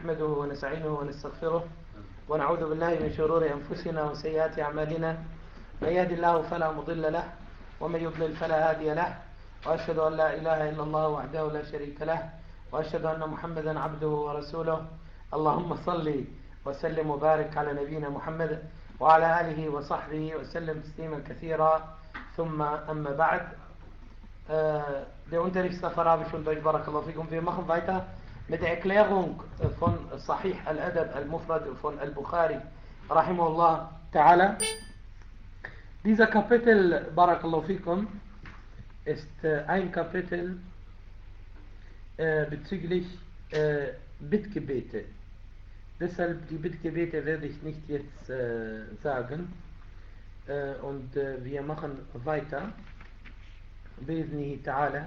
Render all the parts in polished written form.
نحمده ونستعينه ونستغفره ونعوذ بالله من شرور أنفسنا وسيئات أعمالنا. من يهد الله فلا مضل له ومن يضلل فلا هادي له، وأشهد أن لا إله إلا الله وحده لا شريك له، وأشهد أن محمدا عبده ورسوله. اللهم صل وسلم وبارك على نبينا محمد وعلى آله وصحبه وسلم تسليما كثيرا. ثم أما بعد. Der Unterricht auf Arabisch und Deutsch, Barakallahu fikum. Wir machen weiter mit der Erklärung von Sahih al-Adab al-Mufrad von al-Bukhari, rahimahullah ta'ala. Dieser Kapitel, Barakallahu fikum, ist ein Kapitel bezüglich Bittgebete. Deshalb die Bittgebete werde ich nicht jetzt sagen. Und wir machen weiter. بإذنه تعالى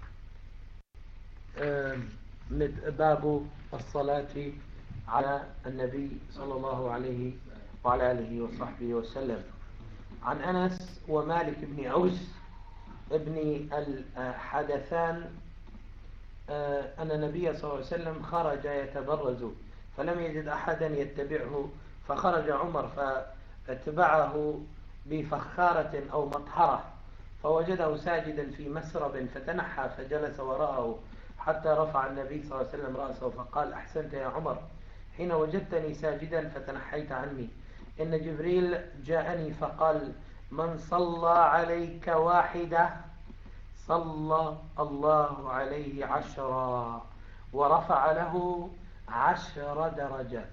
من باب الصلاة على النبي صلى الله عليه وعلى آله وصحبه وسلم. عن أنس ومالك بن عوس ابن الحدثان أن النبي صلى الله عليه وسلم خرج يتبرز فلم يجد أحدا يتبعه، فخرج عمر فاتبعه بفخارة أو مطهرة، فوجده ساجدا في مسرب فتنحى فجلس وراءه حتى رفع النبي صلى الله عليه وسلم رأسه فقال: أحسنت يا عمر حين وجدتني ساجدا فتنحيت عني. إن جبريل جاءني فقال: من صلى عليك واحدة صلى الله عليه 10 ورفع له 10 درجات.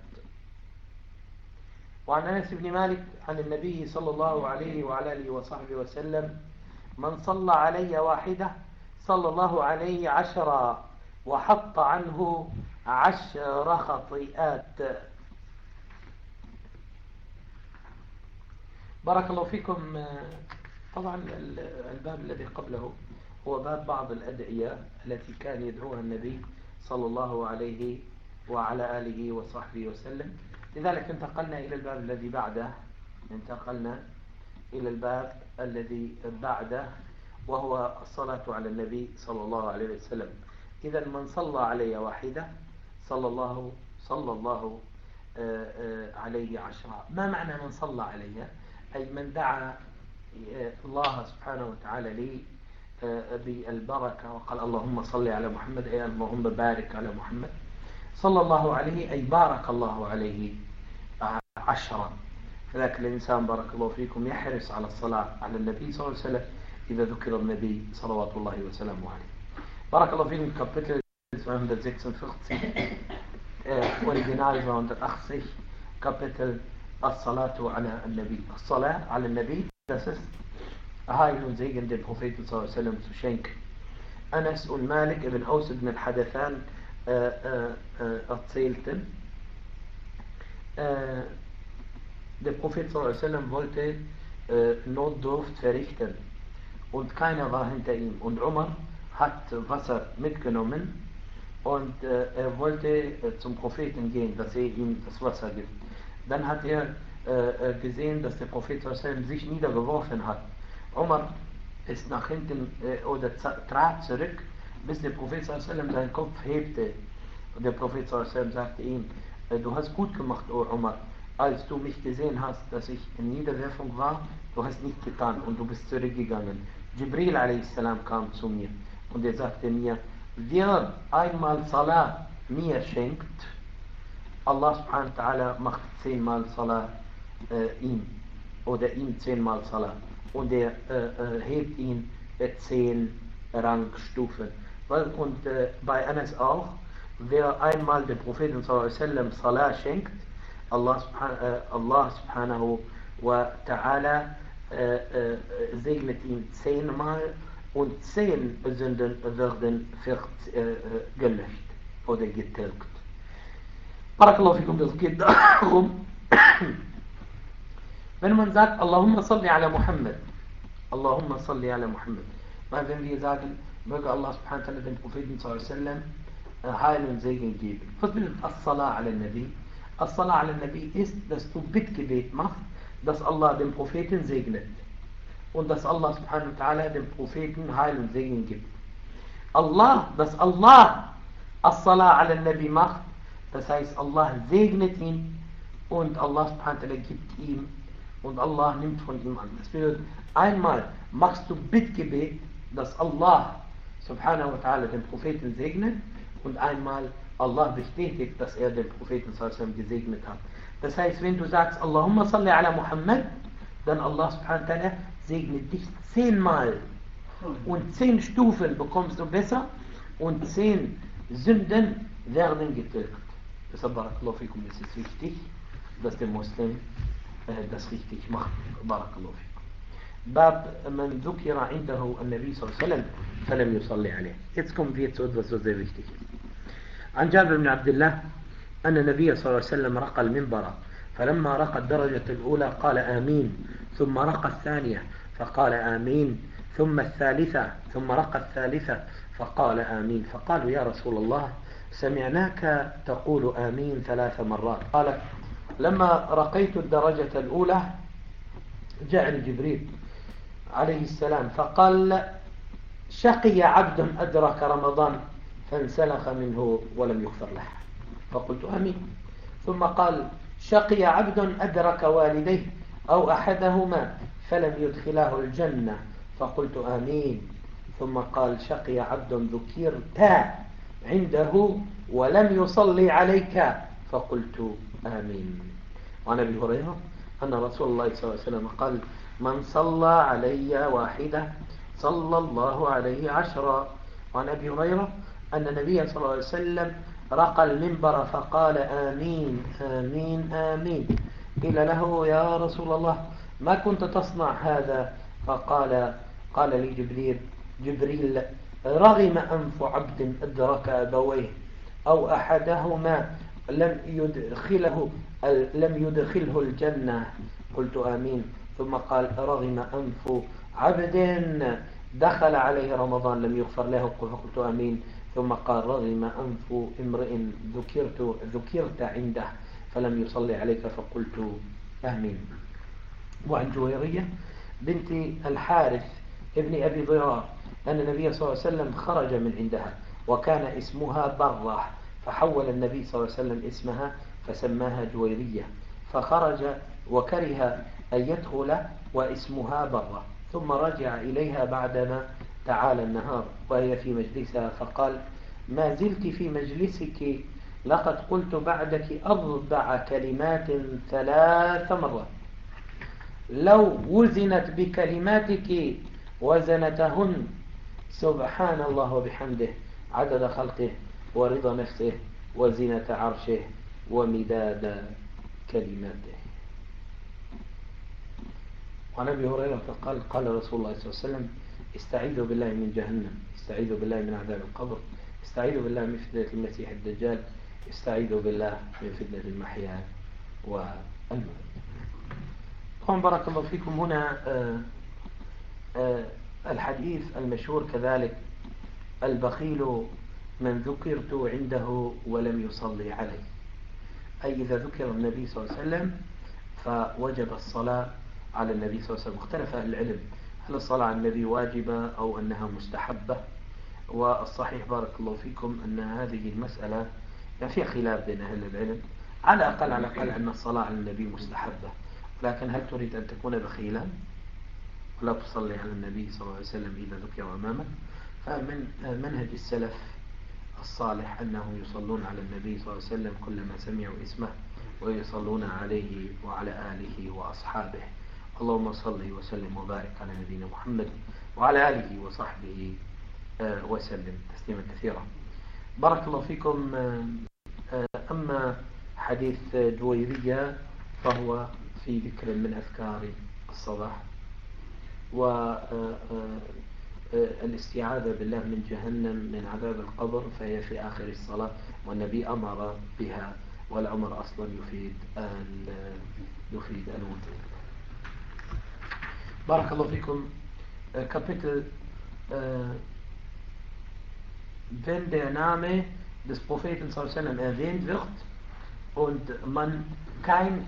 وعن أنس بن مالك عن النبي صلى الله عليه وعلى آله وصحبه وسلم: من صلى علي واحدة صلى الله عليه 10 وحط عنه 10 خطيئات. بارك الله فيكم. طبعا الباب الذي قبله هو باب بعض الأدعية التي كان يدعوها النبي صلى الله عليه وعلى آله وصحبه وسلم. لذلك انتقلنا إلى الباب الذي بعده، إلى الباب الذي بعده وهو الصلاة على النبي صلى الله عليه وسلم. إذا من صلى علي واحدة صلى الله عليه 10. ما معنى من صلى علي؟ أي من دعا الله سبحانه وتعالى لي بالبركة وقال اللهم صل على محمد، أي اللهم بارك على محمد. صلى الله عليه أي بارك الله عليه 10. فذاك الإنسان بارك الله فيكم يحرص على الصلاة على النبي صلى الله عليه وسلم إذا ذكر النبي صلوات الله وسلامه عليه. بارك الله فيكم. Kapitel 246 Original 280 Kapitel As-Salatu ala al-Nabi. As-Salat ala al-Nabi, das ist Heil und Segen dem Propheten sallallahu alaihi wasallam zu schenken. Anas und Malik ibn Aus ibn al-Hadathan erzählten, der Prophet sallallahu alaihi wasallam wollte Notdurft verrichten und keiner war hinter ihm. Und Umar hat Wasser mitgenommen und er wollte zum Propheten gehen, dass er ihm das Wasser gibt. Dann hat er gesehen, dass der Prophet sallallahu alaihi wasallam sich niedergeworfen hat. Umar ist nach hinten oder trat zurück, bis der Prophet sallallahu alaihi wasallam seinen Kopf hebte. Und der Prophet sallallahu alaihi wasallam sagte ihm: Du hast gut gemacht, O Umar, als du mich gesehen hast, dass ich in Niederwerfung war, du hast nicht getan und du bist zurückgegangen. Jibril a.s. kam zu mir und er sagte mir: wer einmal Salah mir schenkt, Allah subhanahu wa ta'ala macht 10-mal Salah ihm oder ihm 10-mal Salah und er hebt ihn 10 Rangstufen. Und bei Anas auch, wer einmal dem Propheten sallallahu alaihi wasallam Salah schenkt, Allah subhanahu wa ta'ala segnet ihn 10-mal und 10 Sünden werden gelöscht oder getilgt. Barakallahu fikum. Das geht darum, wenn man sagt Allahumma salli ala Muhammad, Allahumma salli ala Muhammad, weil wenn wir sagen, möge Allah subhanahu wa ta'ala dem Propheten sallallahu alaihi wasallam Heil und Segen geben. Was bedeutet As-Salah ala Nabi? As-Salah ala Nabi ist, dass du Bittgebet machst, dass Allah den Propheten segnet und dass Allah subhanahu wa ta'ala dem Propheten Heil und Segen gibt. Dass Allah As-Salah ala Nabi macht, Das heißt, Allah segnet ihn und Allah subhanahu wa ta'ala gibt ihm und Allah nimmt von ihm an. Das bedeutet, einmal machst du Bittgebet, dass Allah subhanahu wa ta'ala den Propheten segnet und einmal Allah bestätigt, dass er den Propheten sallallahu gesegnet hat. Das heißt, wenn du sagst, Allahumma salli ala Muhammad, dann Allah subhanahu wa ta'ala segnet dich 10-mal und 10 Stufen bekommst du besser und 10 Sünden werden getilgt. Deshalb, barakallahu fikum, es ist wichtig, dass der Muslim das richtig macht. Barakallahu fikum. Bab man dhukira indahu an-Nabi sallallahu alaihi wasallam falam yusalli alayh. Jetzt kommen wir zu etwas, was sehr wichtig ist. عن جابر بن عبد الله أن النبي صلى الله عليه وسلم رقى المنبر فلما رقى الدرجة الأولى قال آمين ثم رقى الثانية فقال آمين ثم الثالثة ثم رقى الثالثة فقال آمين فقالوا يا رسول الله سمعناك تقول آمين 3 مرات قال لما رقيت الدرجة الأولى جاءني جبريل عليه السلام فقال شقي عبد أدرك رمضان فانسلخ منه ولم يغفر له فقلت آمين ثم قال شقي عبد أدرك والديه أو أحدهما فلم يدخله الجنة فقلت آمين ثم قال شقي عبد ذكرت عنده ولم يصلي عليك فقلت آمين. وعن أبي هريرة أن رسول الله صلى الله عليه وسلم قال من صلى علي واحدة صلى الله عليه 10. وعن أبي هريرة أن النبي صلى الله عليه وسلم رقى المنبر فقال آمين آمين آمين. قيل له يا رسول الله ما كنت تصنع هذا؟ قال لي جبريل رغم أنف عبد أدرك أبويه أو أحدهما لم يدخله الجنة قلت آمين. ثم قال رغم أنف عبد دخل عليه رمضان لم يغفر له فقلت آمين. ثم قال رغم أنف امرئ ذكرت عنده فلم يصلي عليك فقلت آمين. وعن جويرية بنت الحارث ابن أبي ضرار أن النبي صلى الله عليه وسلم خرج من عندها وكان اسمها برة فحول النبي صلى الله عليه وسلم اسمها فسماها جويرية فخرج وكره أن يدخل واسمها برة ثم رجع إليها بعدما تعالى النهار وهي في مجلسها فقال ما زلت في مجلسك لقد قلت بعدك 4 كلمات 3 مرات لو وزنت بكلماتك وزنتهن سبحان الله وبحمده عدد خلقه ورضا نفسه وزنة عرشه ومداد كلماته. وعن أبي هريرة قال رسول الله صلى الله عليه وسلم استعيذوا بالله من جهنم استعيذوا بالله من عذاب القبر استعيذوا بالله من فتنة المسيح الدجال استعيذوا بالله من فتنة المحيا والممات. طبعا بارك الله فيكم. هنا الحديث المشهور كذلك البخيل من ذكرت عنده ولم يصلي عليه، أي إذا ذكر النبي صلى الله عليه وسلم فوجب الصلاة على النبي صلى الله عليه وسلم. اختلف أهل العلم هل الصلاة على النبي واجبة أو أنها مستحبة، والصحيح بارك الله فيكم أن هذه المسألة يعني فيها خلاف بين أهل العلم. على الأقل أن الصلاة على النبي مستحبة، لكن هل تريد أن تكون بخيلا ولا تصلي على النبي صلى الله عليه وسلم إذا ذكر أمامك؟ فمن منهج السلف الصالح أنهم يصلون على النبي صلى الله عليه وسلم كلما سمعوا اسمه ويصلون عليه وعلى آله وأصحابه. اللهم صل وسلم وبارك على نبينا محمد وعلى آله وصحبه وسلم تسليما كثيرا. بارك الله فيكم. أما حديث جويرية فهو في ذكر من أذكار الصباح والاستعاذة بالله من جهنم من عذاب القبر، فهي في آخر الصلاة والنبي أمر بها، والأمر أصلا يفيد الوجوب. بارك الله فيكم. Kapitel wenn der Name des Propheten sallallahu alaihi wasallam erwähnt wird und man kein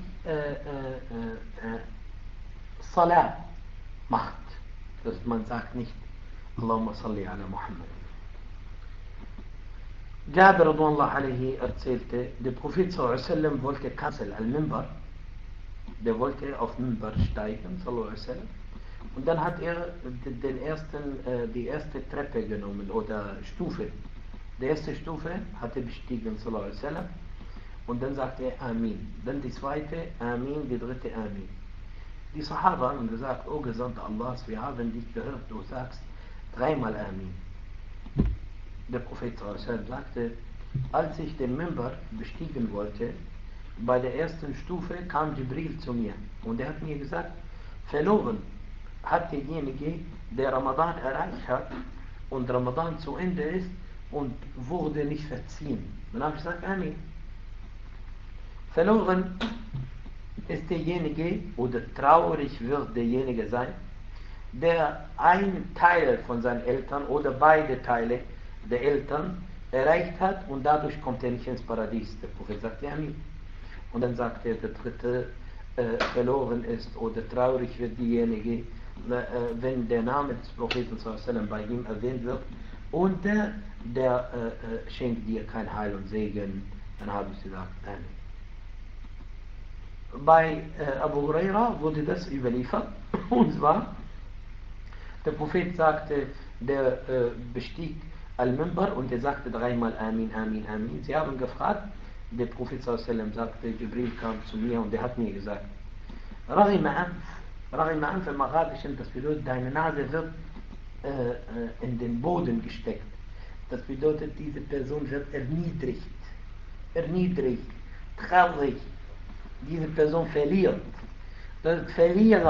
Salat macht, dass man sagt nicht Allahumma salli ala Muhammad. Jabir radhiyallahu anhu erzählte, der Prophet sallallahu alaihi wasallam wollte Kassel al-Minbar, der wollte auf Minbar steigen, sallallahu alaihi wasallam. Und dann hat er die erste Treppe genommen oder Stufe. Die erste Stufe hat er bestiegen, sallallahu alaihi wasallam. Und dann sagte er Amin. Dann die zweite Amin, die dritte Amin. Die Sahaba haben gesagt, O Gesandter Allahs, wir haben dich gehört, du sagst dreimal Amin. Der Prophet sallallahu alaihi wasallam sagte, als ich den Minbar bestiegen wollte, bei der ersten Stufe kam Jibril zu mir und er hat mir gesagt, verloren hat derjenige, der Ramadan erreicht hat und Ramadan zu Ende ist und wurde nicht verziehen. Dann habe ich gesagt, Amin. Verloren ist derjenige oder traurig wird derjenige sein, der einen Teil von seinen Eltern oder beide Teile der Eltern erreicht hat und dadurch kommt er nicht ins Paradies. Der Prophet sagt, Amin. Und dann sagt er, der dritte verloren ist oder traurig wird diejenige, wenn der Name des Propheten bei ihm erwähnt wird und der schenkt dir kein Heil und Segen. Dann habe ich gesagt, Amin. Bei Abu Huraira wurde das überliefert, und zwar, der Prophet sagte, der bestieg Al-Minbar und er sagte dreimal Amin, Amin, Amin. Sie haben gefragt, der Prophet sagte, Jibril kam zu mir und er hat mir gesagt, Raghim Anf im Arabischen, das bedeutet, deine Nase wird in den Boden gesteckt. Das bedeutet, diese Person wird erniedrigt, traurig. Diese Person verliert. Das ist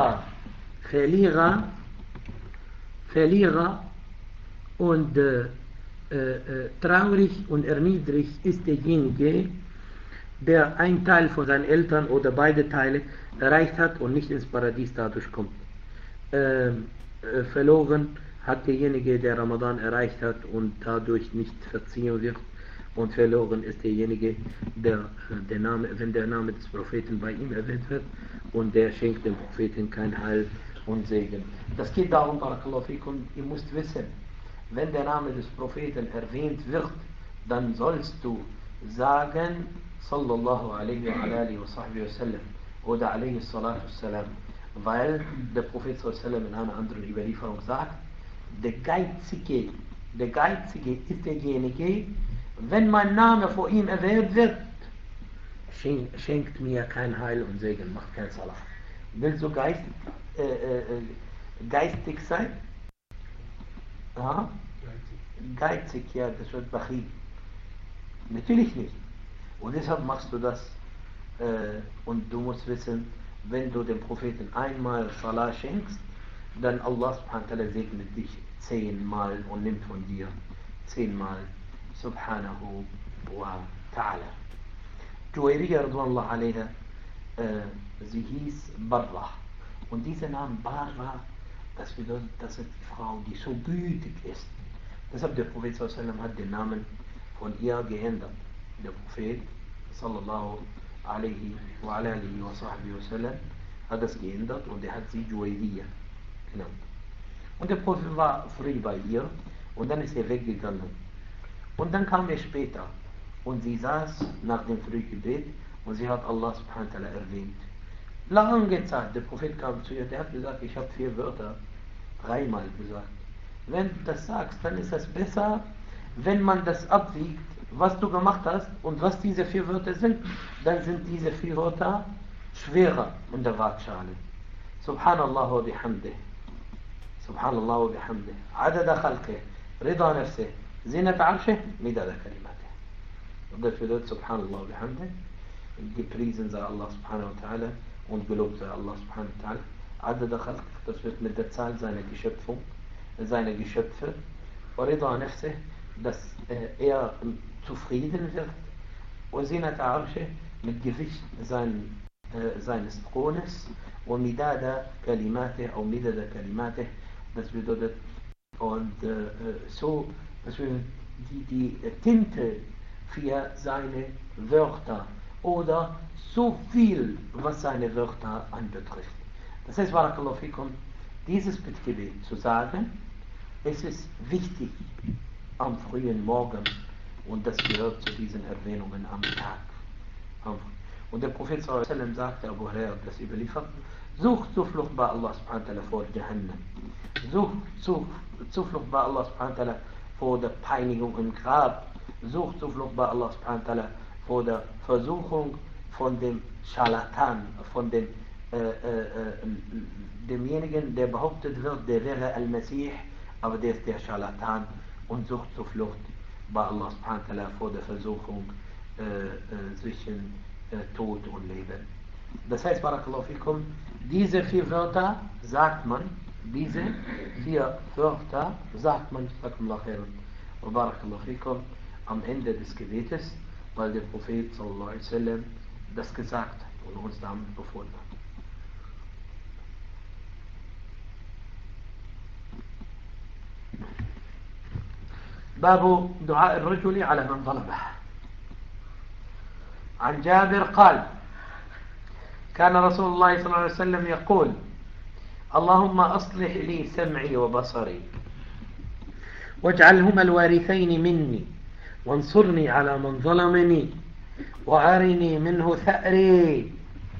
Verlierer und traurig und erniedrigt ist derjenige, der einen Teil von seinen Eltern oder beide Teile erreicht hat und nicht ins Paradies dadurch kommt. Verloren hat derjenige, der Ramadan erreicht hat und dadurch nicht verziehen wird. Und verloren ist derjenige, wenn der Name des Propheten bei ihm erwähnt wird und der schenkt dem Propheten kein Heil und Segen. Das geht darum, Barakallahu fikum, ihr müsst wissen, wenn der Name des Propheten erwähnt wird, dann sollst du sagen, Sallallahu alaihi wa alihi wa sahbihi wa sallam oder alaihi salatu wassalam, weil der Prophet sallallahu alaihi wa sallam in einer anderen Überlieferung sagt, der Geizige ist derjenige, wenn mein Name vor ihm erwähnt wird, schenkt mir kein Heil und Segen, macht kein Salah. Willst du geistig sein? Ja? Geizig, ja, das wird Bachil. Natürlich nicht. Und deshalb machst du das. Und du musst wissen, wenn du dem Propheten einmal Salah schenkst, dann Allah subhanahu wa ta'ala segnet dich 10-mal und nimmt von dir 10-mal. Subhanahu wa ta'ala. Juwairiya radhiyallahu anha, sie hieß Barra. Und dieser Name Barra, das bedeutet, das ist die Frau, die so gütig ist. Deshalb der Prophet sallallahu alaihi wasallam hat den Namen von ihr geändert. Der Prophet sallallahu alaihi wa alihi wa sahbihi wasallam hat das geändert und er hat sie Juwairiya genannt. Und der Prophet war früh bei ihr und dann ist er weggegangen. Und dann kam er später und sie saß nach dem Frühgebet und sie hat Allah subhanahu wa ta'ala erwähnt. Lange Zeit, der Prophet kam zu ihr, der hat gesagt, ich habe 4 Wörter 3-mal gesagt. Wenn du das sagst, dann ist es besser, wenn man das abwiegt, was du gemacht hast und was diese 4 Wörter sind, dann sind diese 4 Wörter schwerer in der Waagschale. Subhanallah wa bihamdih. Subhanallah wa bihamdih. Adada khalqih. Rida nafsih. Zinat arshih. Midada kalimatih. Und das bedeutet Subhanallah wa bihamdih. Gepriesen sei Allah subhanahu wa ta'ala und gelobt sei Allah subhanahu wa ta'ala. Adada khalqih. Das wird mit der Zahl seiner Geschöpfe. Rida nafsih. Dass er zufrieden wird. Und Zinat arshih. Mit Gewicht seines Thrones. Und Midada kalimatih. Auch Midada kalimatih. Das bedeutet, und so, das bedeutet, die Tinte für seine Wörter oder so viel, was seine Wörter anbetrifft. Das heißt, Barakallahu fikum, dieses Bittgebet zu sagen, es ist wichtig am frühen Morgen und das gehört zu diesen Erwähnungen am Tag. Und der Prophet sallallahu sagte, Abu Hurairah das überliefert, such Zuflucht bei Allah subhanahu wa ta'ala vor Jahannam. Such Zuflucht bei Allah subhanahu wa ta'ala vor der Peinigung im Grab. Such Zuflucht bei Allah subhanahu wa ta'ala vor der Versuchung von dem Scharlatan, von demjenigen, der behauptet wird, der wäre Al-Masih, aber der ist der Scharlatan, und sucht Zuflucht bei Allah subhanahu wa ta'ala vor der Versuchung zwischen Tod und Leben. Das heißt, Barakallahu fikum, diese 4 Wörter sagt man, Barakallahu khairan, wa Barakallahu fikum, am Ende des Gebetes, weil der Prophet sallallahu alaihi wasallam das gesagt hat und uns damit befohlen hat. باب دعاء الرجل على من ظلمه. عن جابر قال: كان رسول الله صلى الله عليه وسلم يقول: اللهم أصلح لي سمعي وبصري واجعلهما الوارثين مني وانصرني على من ظلمني وأرني منه ثأري.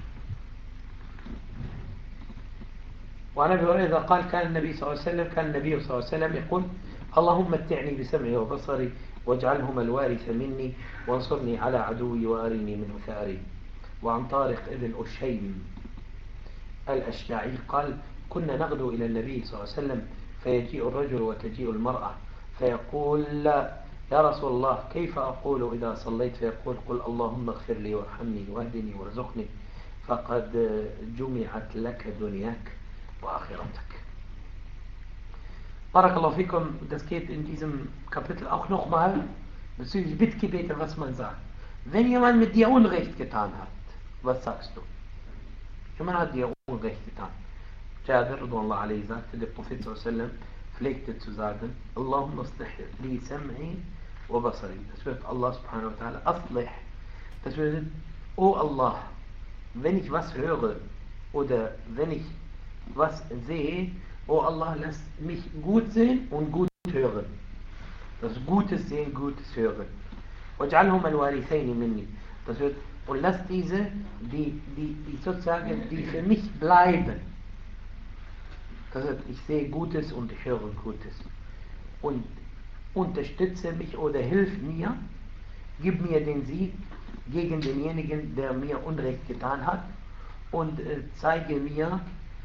وعن أبي هريرة قال: كان النبي صلى الله عليه وسلم يقول: اللهم متعني بسمعي وبصري واجعلهما الوارث مني وانصرني على عدوي وأرني منه ثأري. وعن طارق ابن أشيم الأشجعي قال: كنا نغدو إلى النبي صلى الله عليه وسلم فيجيء الرجل وتجيء المرأة فيقول: يا رسول الله كيف أقول إذا صليت؟ فيقول: قل اللهم اغفر لي وارحمني واهدني وارزقني فقد جمعت لك دنياك وآخرتك. Barakallahu fikum, das geht in diesem Kapitel auch nochmal bezüglich Bittgebete, was man sagt. Wenn jemand mit dir Unrecht getan hat, was sagst du? Jemand hat dir Unrecht getan. Jabir radhiyallahu anhu sagte, der Prophet sallallahu alaihi wasallam pflegte zu sagen: Allahumma aslih li sam'i wa basari. Das wird Allah subhanahu wa ta'ala aslih. Das wird: O Allah, wenn ich was höre oder wenn ich was sehe, O Allah, lass mich gut sehen und gut hören. Das Gutes sehen, Gutes hören. وَاجْعَلْهُمَ الْوَارِثَيْنِ مِنِّي. Das wird: und lass diese, die sozusagen, die für mich bleiben. Das heißt, ich sehe Gutes und ich höre Gutes. Und unterstütze mich oder hilf mir, gib mir den Sieg gegen denjenigen, der mir Unrecht getan hat, und zeige mir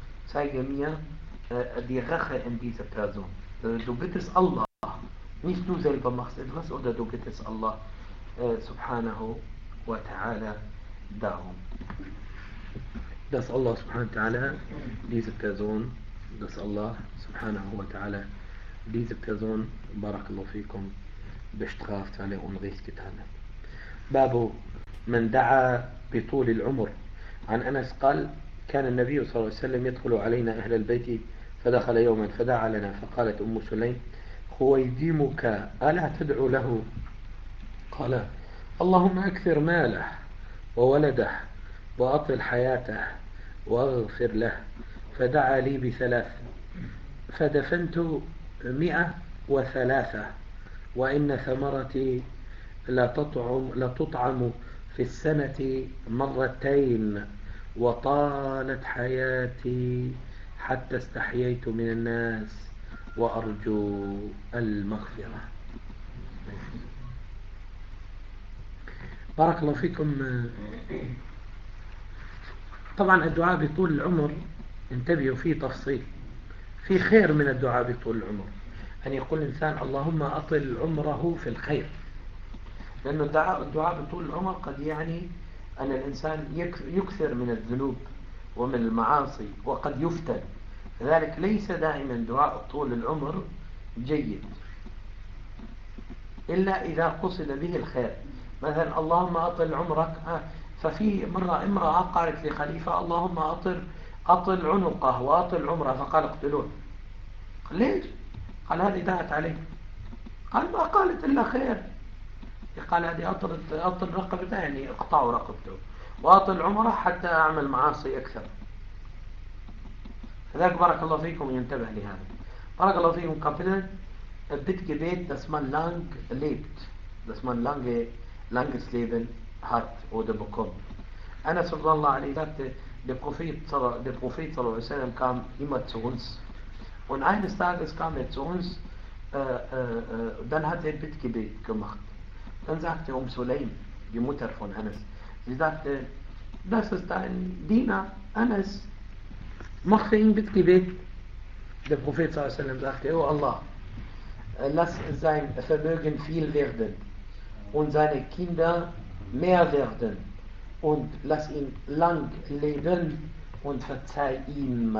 die Rache in dieser Person. Du bittest Allah, nicht du selber machst etwas, oder du bittest Allah subhanahu wa ta'ala darum, dass Allah subhanahu wa ta'ala diese Person, barakallahu fikum, bestraft, weil er Unrecht getan hat. باب من دعا بطول العمر. عن أنس قال: كان النبي صلى الله عليه وسلم يدخل علينا أهل البيت فدخل يوما فدعا لنا فقالت أم سليم: خويدمك ألا تدعو له؟ قال: اللهم أكثر ماله وولده وأطل حياته واغفر له. فدعا لي ب3 فدفنت 103 وإن ثمرتي لتطعم في السنة 2 وطالت حياتي حتى استحييت من الناس وأرجو المغفرة. بارك الله فيكم. طبعا الدعاء بطول العمر انتبهوا فيه تفصيل، في خير من الدعاء بطول العمر، أن يقول الإنسان اللهم أطل عمره في الخير، لأن الدعاء بطول العمر قد يعني أن الإنسان يكثر من الذنوب ومن المعاصي وقد يفتن، لذلك ليس دائما دعاء طول العمر جيد إلا إذا قصد به الخير. مثلا اللهم أطل عمرك، ففي مرة امرأة قالت لخليفة: اللهم أطل عنقه وأطل عمره، فقال: اقتلوه. قال: ليش؟ قال: هذه دعت عليه. قال: ما قالت إلا خير. قال: هذه أطل رقبته، يعني اقطعوا رقبته، وأطل عمره حتى أعمل معاصي أكثر. فذلك بارك الله فيكم ينتبه لهذا. بارك الله فيكم. Kapitel Bittgebet, dass man lang lebt. dass man langes Leben hat oder bekommt. Anas sallallahu alaihi sagte, der Prophet sallallahu alaihi wasallam kam immer zu uns. Und eines Tages kam er zu uns, dann hat er Bittgebet gemacht. Dann sagte Sulaim, die Mutter von Anas, sie sagte, das ist dein Diener, Anas, mach für ihn Bittgebet. Der Prophet sallallahu alaihi wasallam sagte, oh Allah, lass sein Vermögen viel werden und seine Kinder mehr werden und lass ihn lang leben und verzeih ihm.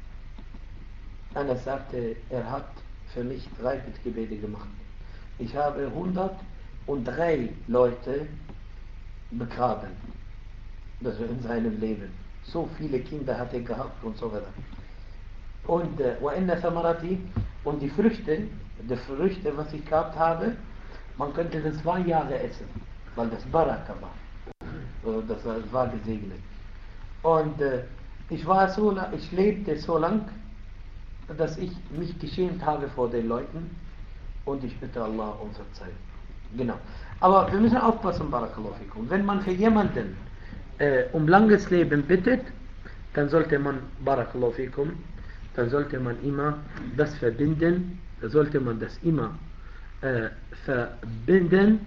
Anas sagte, er hat für mich 3 Bittgebete gemacht. Ich habe 103 Leute begraben. Das war in seinem Leben. So viele Kinder hat er gehabt und so weiter. Und und die Früchte, was ich gehabt habe, man könnte das 2 Jahre essen, weil das Baraka war. Das war gesegnet. Und ich lebte so lang, dass ich mich geschämt habe vor den Leuten und ich bitte Allah um Verzeihung. Genau. Aber wir müssen aufpassen, Barakallahu fikum. Wenn man für jemanden um langes Leben bittet, dann sollte man, Barakallahu fikum, dann sollte man immer das verbinden, dann sollte man das immer verbinden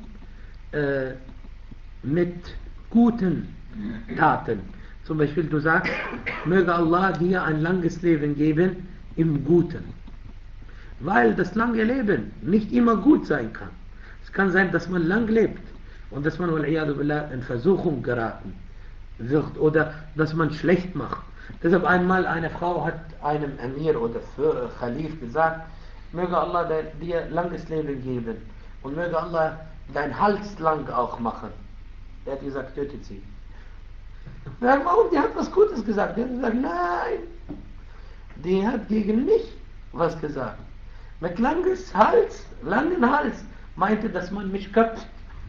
mit guten Taten. Zum Beispiel du sagst, möge Allah dir ein langes Leben geben im Guten. Weil das lange Leben nicht immer gut sein kann. Es kann sein, dass man lang lebt und dass man in Versuchung geraten wird oder dass man schlecht macht. Deshalb einmal eine Frau hat einem Emir oder Khalif gesagt, möge Allah dir langes Leben geben und möge Allah dein Hals lang auch machen. Er hat gesagt, tötet sie. Warum? Die hat was Gutes gesagt. Die hat gesagt, nein. Die hat gegen mich was gesagt. Mit langen Hals, meinte, dass man mich köpft.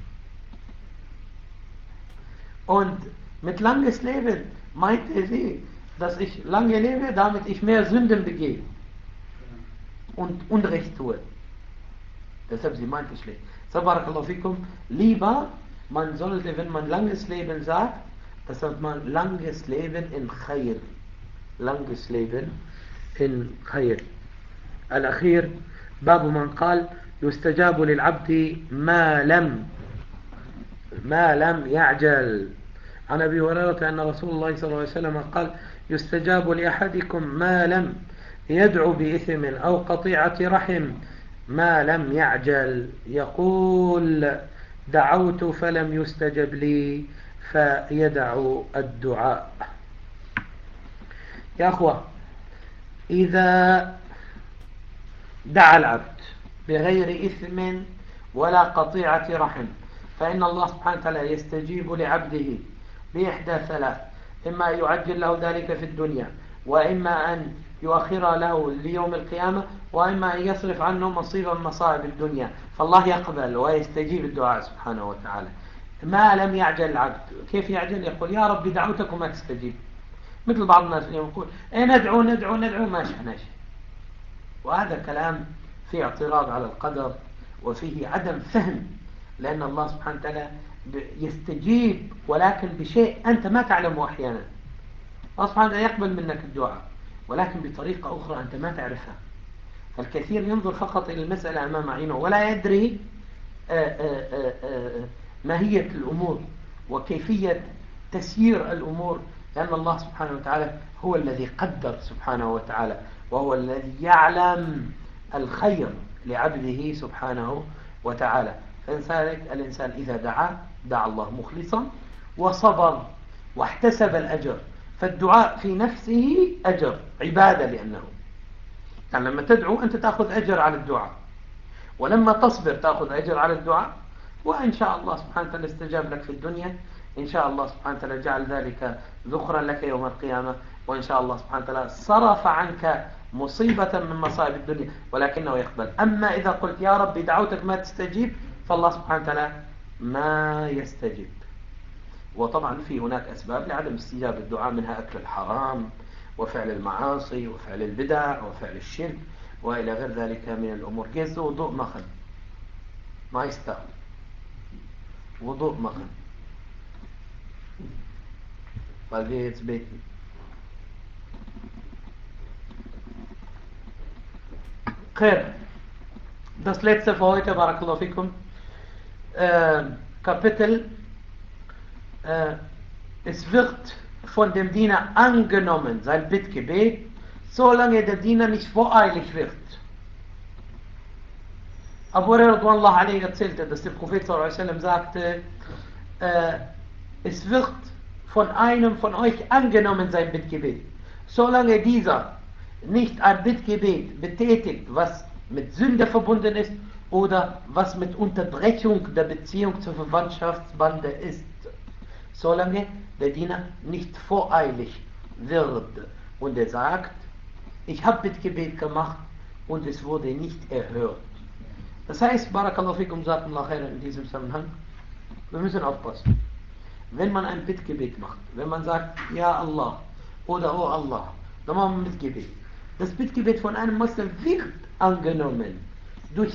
Und mit langes Leben meinte sie, dass ich lange lebe, damit ich mehr Sünden begehe und Unrecht tue. Deshalb sie meinte schlecht. Barakallahu fikum, lieber, man sollte, wenn man langes Leben sagt, das sagt man langes Leben in Khair. Langes Leben in Khair. Al-Akhir, Babu man qal, يستجاب للعبد ما لم يعجل. عن أبي هريرة أن رسول الله صلى الله عليه وسلم قال يستجاب لأحدكم ما لم يدعو بإثم أو قطيعة رحم ما لم يعجل. يقول دعوت فلم يستجب لي فيدع الدعاء. يا أخوة، إذا دعا العبد بغير إثم ولا قطيعة رحم فإن الله سبحانه وتعالى يستجيب لعبده بإحدى 3: إما يعجل له ذلك في الدنيا، وإما أن يؤخر له ليوم القيامة، وإما أن يصرف عنه مصائب الدنيا. فالله يقبل ويستجيب الدعاء سبحانه وتعالى. ما لم يعجل العبد. كيف يعجل؟ يقول يا ربي دعوتك وما تستجيب. مثل بعض الناس يقول ندعو ما شفنا شيء. وهذا كلام فيه اعتراض على القدر وفيه عدم فهم، لأن الله سبحانه وتعالى يستجيب ولكن بشيء أنت ما تعلمه أحيانا. الله سبحانه وتعالى يقبل منك الدعاء ولكن بطريقة أخرى أنت ما تعرفها. فالكثير ينظر فقط إلى المسألة أمام عينه ولا يدري ماهية الأمور وكيفية تسيير الأمور، لأن الله سبحانه وتعالى هو الذي قدر سبحانه وتعالى، وهو الذي يعلم الخير لعبده سبحانه وتعالى. فلذلك الإنسان إذا دعا الله مخلصا وصبر واحتسب الأجر، فالدعاء في نفسه أجر عبادة، لأنه يعني لما تدعو أنت تأخذ أجر على الدعاء، ولما تصبر تأخذ أجر على الدعاء، وإن شاء الله سبحانه وتعالى استجاب لك في الدنيا، إن شاء الله سبحانه وتعالى جعل ذلك ذخرا لك يوم القيامة، وإن شاء الله سبحانه وتعالى صرف عنك مصيبة من مصائب الدنيا ولكنه يقبل. أما إذا قلت يا ربي دعوتك ما تستجيب، فالله سبحانه وتعالى ما يستجيب. وطبعا في هناك أسباب لعدم استجابة الدعاء، منها أكل الحرام وفعل المعاصي وفعل البدع وفعل الشرك وإلى غير ذلك من الأمور. كيس وضوء ما يستاهل، Wudu machen. Weil wir jetzt beten. Khair. Das letzte für heute, Barakallahu fikum. Kapitel. Es wird von dem Diener angenommen, sein Bittgebet, solange der Diener nicht voreilig wird. Abu Hurairah erzählte, dass der Prophet sagte, es wird von einem von euch angenommen sein Bittgebet, solange dieser nicht ein Bittgebet betätigt, was mit Sünde verbunden ist oder was mit Unterbrechung der Beziehung zur Verwandtschaftsbande ist, solange der Diener nicht voreilig wird. Und er sagt, ich habe Bittgebet gemacht und es wurde nicht erhört. Das heißt, Barakallahu fikum, in diesem Zusammenhang, wir müssen aufpassen. Wenn man ein Bittgebet macht, wenn man sagt, Ja Allah oder Oh Allah, dann machen wir ein Bittgebet. Das Bittgebet von einem Muslim wird angenommen durch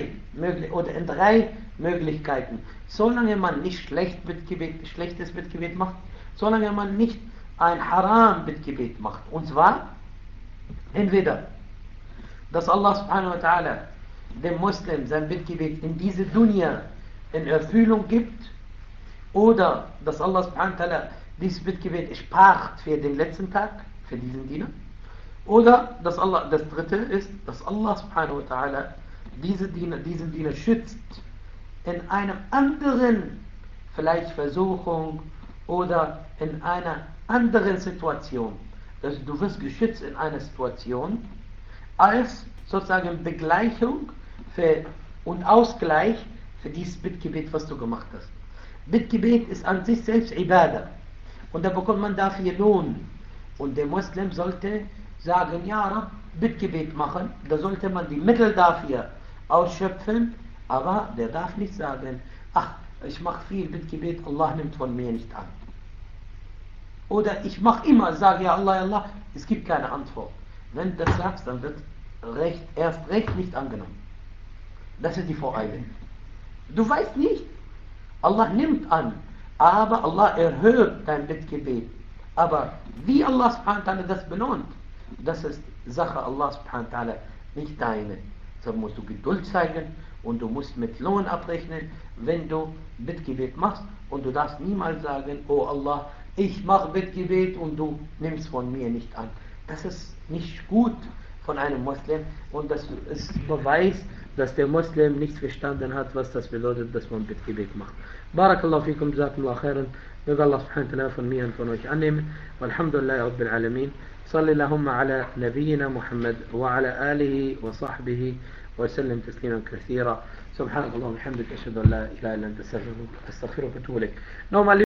in drei Möglichkeiten. Solange man nicht schlechtes Bittgebet macht, solange man nicht ein Haram-Bittgebet macht. Und zwar entweder, dass Allah subhanahu wa ta'ala dem Muslim sein Bittgebet in diese Dunya in Erfüllung gibt, oder dass Allah subhanahu wa ta'ala dieses Bittgebet spart für den letzten Tag, für diesen Diener, oder dass das dritte ist, dass Allah subhanahu wa ta'ala diesen Diener schützt in einer anderen, vielleicht Versuchung oder in einer anderen Situation. Also du wirst geschützt in einer Situation als sozusagen Begleichung und Ausgleich für dieses Bittgebet, was du gemacht hast. Bittgebet ist an sich selbst Ibadah und da bekommt man dafür Lohn. Und der Muslim sollte sagen, ja Rab, Bittgebet machen, da sollte man die Mittel dafür ausschöpfen, aber der darf nicht sagen, ach, ich mache viel Bittgebet, Allah nimmt von mir nicht an. Oder ich mache immer, sage ja Allah, Allah, es gibt keine Antwort. Wenn du das sagst, dann wird erst recht nicht angenommen. Das ist die Voreile. Du weißt nicht, Allah nimmt an, aber Allah erhört dein Bittgebet. Aber wie Allah subhanahu wa ta'ala das belohnt, das ist Sache Allah subhanahu wa ta'ala, nicht deine. So musst du Geduld zeigen und du musst mit Lohn abrechnen, wenn du Bittgebet machst, und du darfst niemals sagen, oh Allah, ich mache Bittgebet und du nimmst von mir nicht an. Das ist nicht gut von einem Muslim, und das ist Beweis, dass der Muslim nicht verstanden hat, was das bedeutet, dass man Bittgebet macht. Barakallahu fikum, jazakumullahu khairan. Möge Allah subhanahu wa ta'ala von mir und von euch annehmen. Walhamdulillahi Rabbil Alamin. صلى اللهم على نبينا محمد وعلى آله وصحبه وسلم تسليما كثيرا. سبحانك اللهم وبحمدك أشهد أن لا إله إلا أنت أستغفرك وأتوب إليك.